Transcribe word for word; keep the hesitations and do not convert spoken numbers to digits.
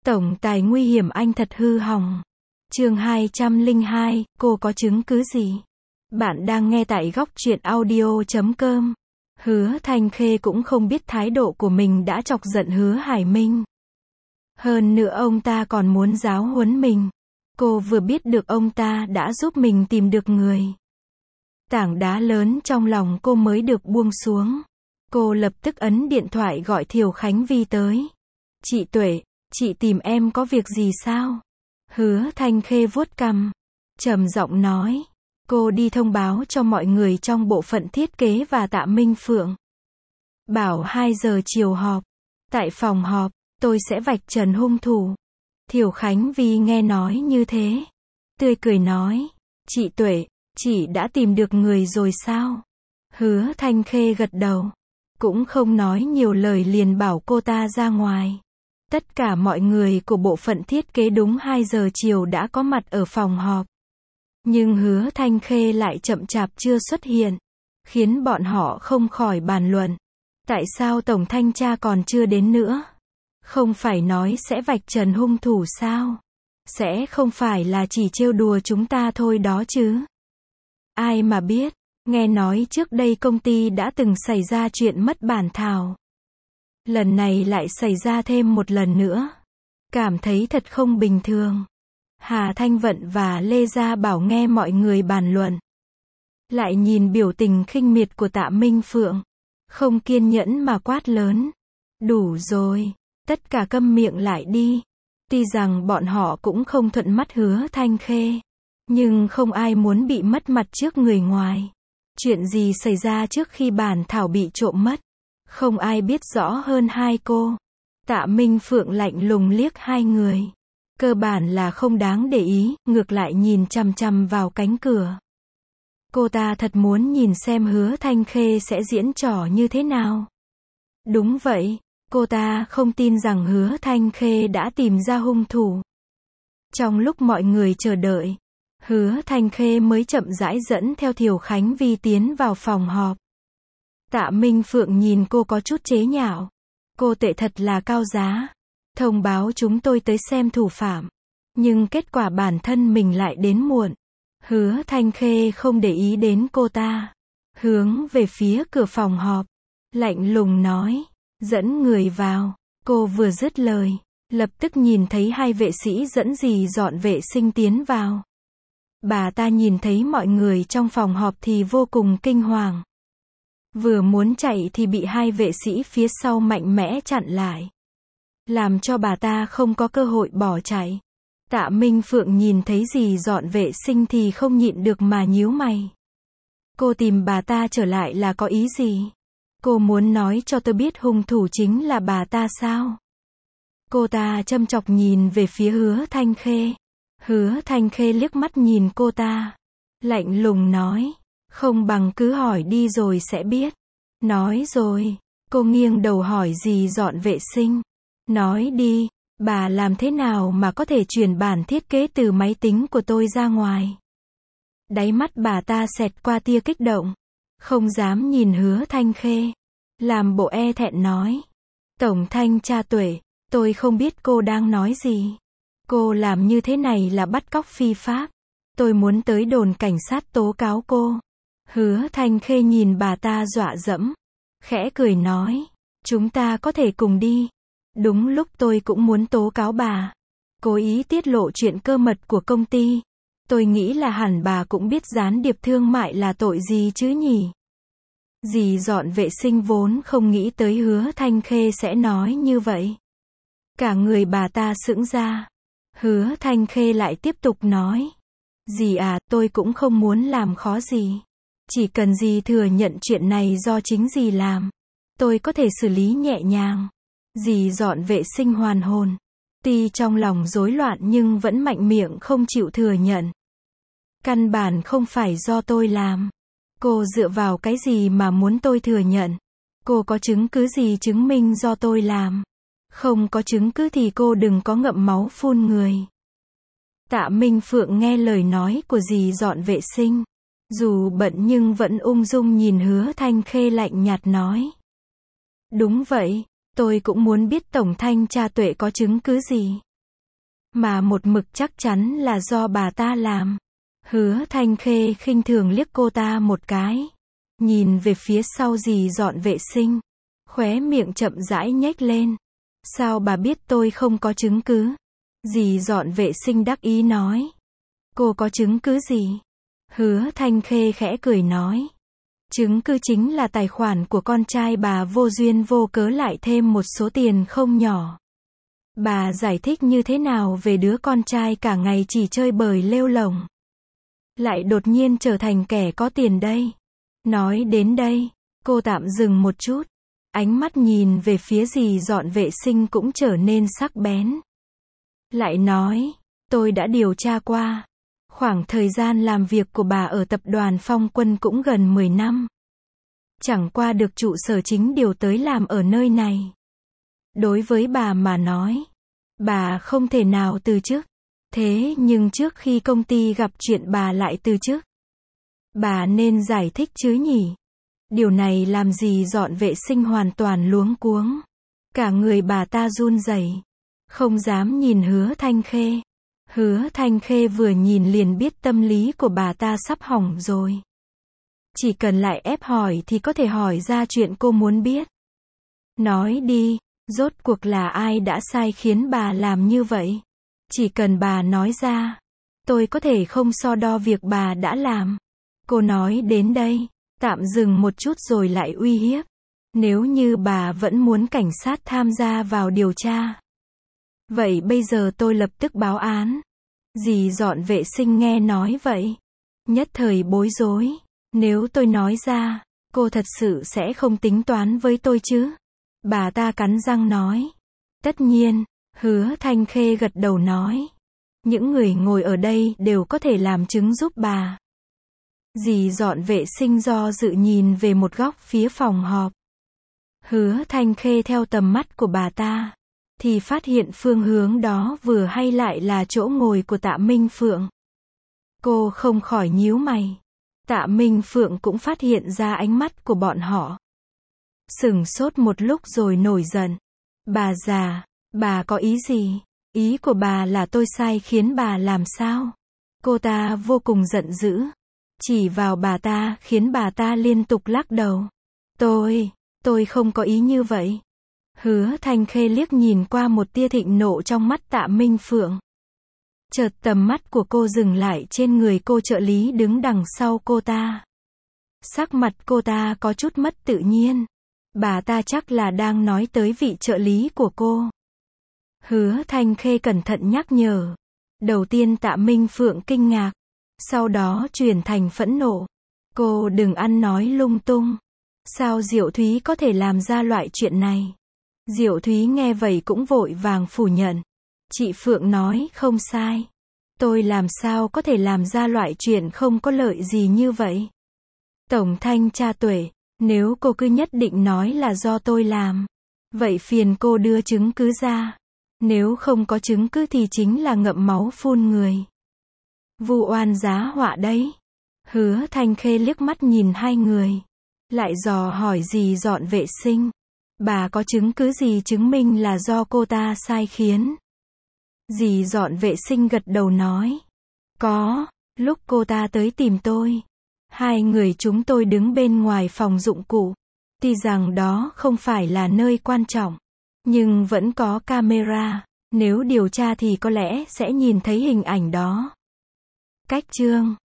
Tổng tài nguy hiểm anh thật hư hỏng. Chương hai trăm lẻ hai, cô có chứng cứ gì? Bạn đang nghe tại góc truyện audio chấm com. Hứa Thanh Khê cũng không biết thái độ của mình đã chọc giận Hứa Hải Minh. Hơn nữa ông ta còn muốn giáo huấn mình. Cô vừa biết được ông ta đã giúp mình tìm được người. Tảng đá lớn trong lòng cô mới được buông xuống. Cô lập tức ấn điện thoại gọi Thiều Khánh Vi tới. Chị Tuệ, chị tìm em có việc gì sao? Hứa Thanh Khê vuốt cằm, trầm giọng nói. Cô đi thông báo cho mọi người trong bộ phận thiết kế và Tạ Minh Phượng. Bảo hai giờ chiều họp. Tại phòng họp, tôi sẽ vạch trần hung thủ. Thiều Khánh Vi nghe nói như thế. Tươi cười nói. Chị Tuệ, chị đã tìm được người rồi sao? Hứa Thanh Khê gật đầu. Cũng không nói nhiều lời liền bảo cô ta ra ngoài. Tất cả mọi người của bộ phận thiết kế đúng hai giờ chiều đã có mặt ở phòng họp. Nhưng Hứa Thanh Khê lại chậm chạp chưa xuất hiện, khiến bọn họ không khỏi bàn luận. Tại sao Tổng Thanh tra còn chưa đến nữa? Không phải nói sẽ vạch trần hung thủ sao? Sẽ không phải là chỉ trêu đùa chúng ta thôi đó chứ? Ai mà biết, nghe nói trước đây công ty đã từng xảy ra chuyện mất bản thảo. Lần này lại xảy ra thêm một lần nữa. Cảm thấy thật không bình thường. Hà Thanh Vận và Lê Gia Bảo nghe mọi người bàn luận. Lại nhìn biểu tình khinh miệt của Tạ Minh Phượng. Không kiên nhẫn mà quát lớn. Đủ rồi, tất cả câm miệng lại đi. Tuy rằng bọn họ cũng không thuận mắt Hứa Thanh Khê. Nhưng không ai muốn bị mất mặt trước người ngoài. Chuyện gì xảy ra trước khi bản thảo bị trộm mất? Không ai biết rõ hơn hai cô. Tạ Minh Phượng lạnh lùng liếc hai người. Cơ bản là không đáng để ý, ngược lại nhìn chằm chằm vào cánh cửa. Cô ta thật muốn nhìn xem Hứa Thanh Khê sẽ diễn trò như thế nào. Đúng vậy, cô ta không tin rằng Hứa Thanh Khê đã tìm ra hung thủ. Trong lúc mọi người chờ đợi, Hứa Thanh Khê mới chậm rãi dẫn theo Thiều Khánh Vi tiến vào phòng họp. Tạ Minh Phượng nhìn cô có chút chế nhạo. Cô tệ thật là cao giá. Thông báo chúng tôi tới xem thủ phạm. Nhưng kết quả bản thân mình lại đến muộn. Hứa Thanh Khê không để ý đến cô ta. Hướng về phía cửa phòng họp. Lạnh lùng nói. Dẫn người vào. Cô vừa dứt lời. Lập tức nhìn thấy hai vệ sĩ dẫn dì dọn vệ sinh tiến vào. Bà ta nhìn thấy mọi người trong phòng họp thì vô cùng kinh hoàng. Vừa muốn chạy thì bị hai vệ sĩ phía sau mạnh mẽ chặn lại. Làm cho bà ta không có cơ hội bỏ chạy. Tạ Minh Phượng nhìn thấy dì dọn vệ sinh thì không nhịn được mà nhíu mày. Cô tìm bà ta trở lại là có ý gì? Cô muốn nói cho tôi biết hung thủ chính là bà ta sao? Cô ta châm chọc nhìn về phía Hứa Thanh Khê. Hứa Thanh Khê liếc mắt nhìn cô ta. Lạnh lùng nói. Không bằng cứ hỏi đi rồi sẽ biết. Nói rồi. Cô nghiêng đầu hỏi dì dọn vệ sinh. Nói đi, bà làm thế nào mà có thể truyền bản thiết kế từ máy tính của tôi ra ngoài? Đáy mắt bà ta xẹt qua tia kích động. Không dám nhìn Hứa Thanh Khê. Làm bộ e thẹn nói. Tổng Thanh tra Tuệ, tôi không biết cô đang nói gì. Cô làm như thế này là bắt cóc phi pháp. Tôi muốn tới đồn cảnh sát tố cáo cô. Hứa Thanh Khê nhìn bà ta dọa dẫm. Khẽ cười nói. Chúng ta có thể cùng đi. Đúng lúc tôi cũng muốn tố cáo bà. Cố ý tiết lộ chuyện cơ mật của công ty. Tôi nghĩ là hẳn bà cũng biết gián điệp thương mại là tội gì chứ nhỉ? Dì dọn vệ sinh vốn không nghĩ tới Hứa Thanh Khê sẽ nói như vậy. Cả người bà ta sững ra. Hứa Thanh Khê lại tiếp tục nói. Dì à, tôi cũng không muốn làm khó dì. Chỉ cần dì thừa nhận chuyện này do chính dì làm. Tôi có thể xử lý nhẹ nhàng. Dì dọn vệ sinh hoàn hồn. Tuy trong lòng rối loạn nhưng vẫn mạnh miệng không chịu thừa nhận. Căn bản không phải do tôi làm. Cô dựa vào cái gì mà muốn tôi thừa nhận? Cô có chứng cứ gì chứng minh do tôi làm? Không có chứng cứ thì cô đừng có ngậm máu phun người. Tạ Minh Phượng nghe lời nói của dì dọn vệ sinh. Dù bận nhưng vẫn ung dung nhìn Hứa Thanh Khê lạnh nhạt nói. Đúng vậy. Tôi cũng muốn biết Tổng Thanh tra Tuệ có chứng cứ gì. mà một mực chắc chắn là do bà ta làm. Hứa Thanh Khê khinh thường liếc cô ta một cái. Nhìn về phía sau dì dọn vệ sinh. Khóe miệng chậm rãi nhếch lên. Sao bà biết tôi không có chứng cứ? Dì dọn vệ sinh đắc ý nói. Cô có chứng cứ gì? Hứa Thanh Khê khẽ cười nói. Chứng cứ chính là tài khoản của con trai bà vô duyên vô cớ lại thêm một số tiền không nhỏ. Bà giải thích như thế nào về đứa con trai cả ngày chỉ chơi bời lêu lổng, lại đột nhiên trở thành kẻ có tiền đây? Nói đến đây, cô tạm dừng một chút. Ánh mắt nhìn về phía dì dọn vệ sinh cũng trở nên sắc bén. Lại nói, tôi đã điều tra qua. Khoảng thời gian làm việc của bà ở tập đoàn Phong Quân cũng gần mười năm. Chẳng qua được trụ sở chính điều tới làm ở nơi này. Đối với bà mà nói, bà không thể nào từ chức. Thế nhưng trước khi công ty gặp chuyện bà lại từ chức. Bà nên giải thích chứ nhỉ? Điều này làm dì dọn vệ sinh hoàn toàn luống cuống. Cả người bà ta run rẩy, không dám nhìn Hứa Thanh Khê. Hứa Thanh Khê vừa nhìn liền biết tâm lý của bà ta sắp hỏng rồi. Chỉ cần lại ép hỏi thì có thể hỏi ra chuyện cô muốn biết. Nói đi, rốt cuộc là ai đã sai khiến bà làm như vậy? Chỉ cần bà nói ra, tôi có thể không so đo việc bà đã làm. Cô nói đến đây, tạm dừng một chút rồi lại uy hiếp. Nếu như bà vẫn muốn cảnh sát tham gia vào điều tra, vậy bây giờ tôi lập tức báo án. Dì dọn vệ sinh nghe nói vậy, nhất thời bối rối. Nếu tôi nói ra, cô thật sự sẽ không tính toán với tôi chứ? Bà ta cắn răng nói. Tất nhiên, Hứa Thanh Khê gật đầu nói. Những người ngồi ở đây đều có thể làm chứng giúp bà. Dì dọn vệ sinh do dự nhìn về một góc phía phòng họp. Hứa Thanh Khê theo tầm mắt của bà ta, thì phát hiện phương hướng đó vừa hay lại là chỗ ngồi của Tạ Minh Phượng. Cô không khỏi nhíu mày. Tạ Minh Phượng cũng phát hiện ra ánh mắt của bọn họ. Sửng sốt một lúc rồi nổi giận. Bà già, bà có ý gì? Ý của bà là tôi sai khiến bà làm sao? Cô ta vô cùng giận dữ. Chỉ vào bà ta khiến bà ta liên tục lắc đầu. Tôi, tôi không có ý như vậy. Hứa Thanh Khê liếc nhìn qua một tia thịnh nộ trong mắt Tạ Minh Phượng. Chợt tầm mắt của cô dừng lại trên người cô trợ lý đứng đằng sau cô ta. Sắc mặt cô ta có chút mất tự nhiên. Bà ta chắc là đang nói tới vị trợ lý của cô. Hứa Thanh Khê cẩn thận nhắc nhở. Đầu tiên Tạ Minh Phượng kinh ngạc, sau đó chuyển thành phẫn nộ. Cô đừng ăn nói lung tung. Sao Diệu Thúy có thể làm ra loại chuyện này? Diệu Thúy nghe vậy cũng vội vàng phủ nhận. Chị Phượng nói không sai. Tôi làm sao có thể làm ra loại chuyện không có lợi gì như vậy? Tổng thanh tra Tuệ, nếu cô cứ nhất định nói là do tôi làm, vậy phiền cô đưa chứng cứ ra. Nếu không có chứng cứ thì chính là ngậm máu phun người. Vu oan giá họa đấy. Hứa Thanh Khê liếc mắt nhìn hai người, lại dò hỏi dì dọn vệ sinh. Bà có chứng cứ gì chứng minh là do cô ta sai khiến? Dì dọn vệ sinh gật đầu nói. Có, lúc cô ta tới tìm tôi, hai người chúng tôi đứng bên ngoài phòng dụng cụ. Tuy rằng đó không phải là nơi quan trọng, nhưng vẫn có camera. Nếu điều tra thì có lẽ sẽ nhìn thấy hình ảnh đó. Cách chương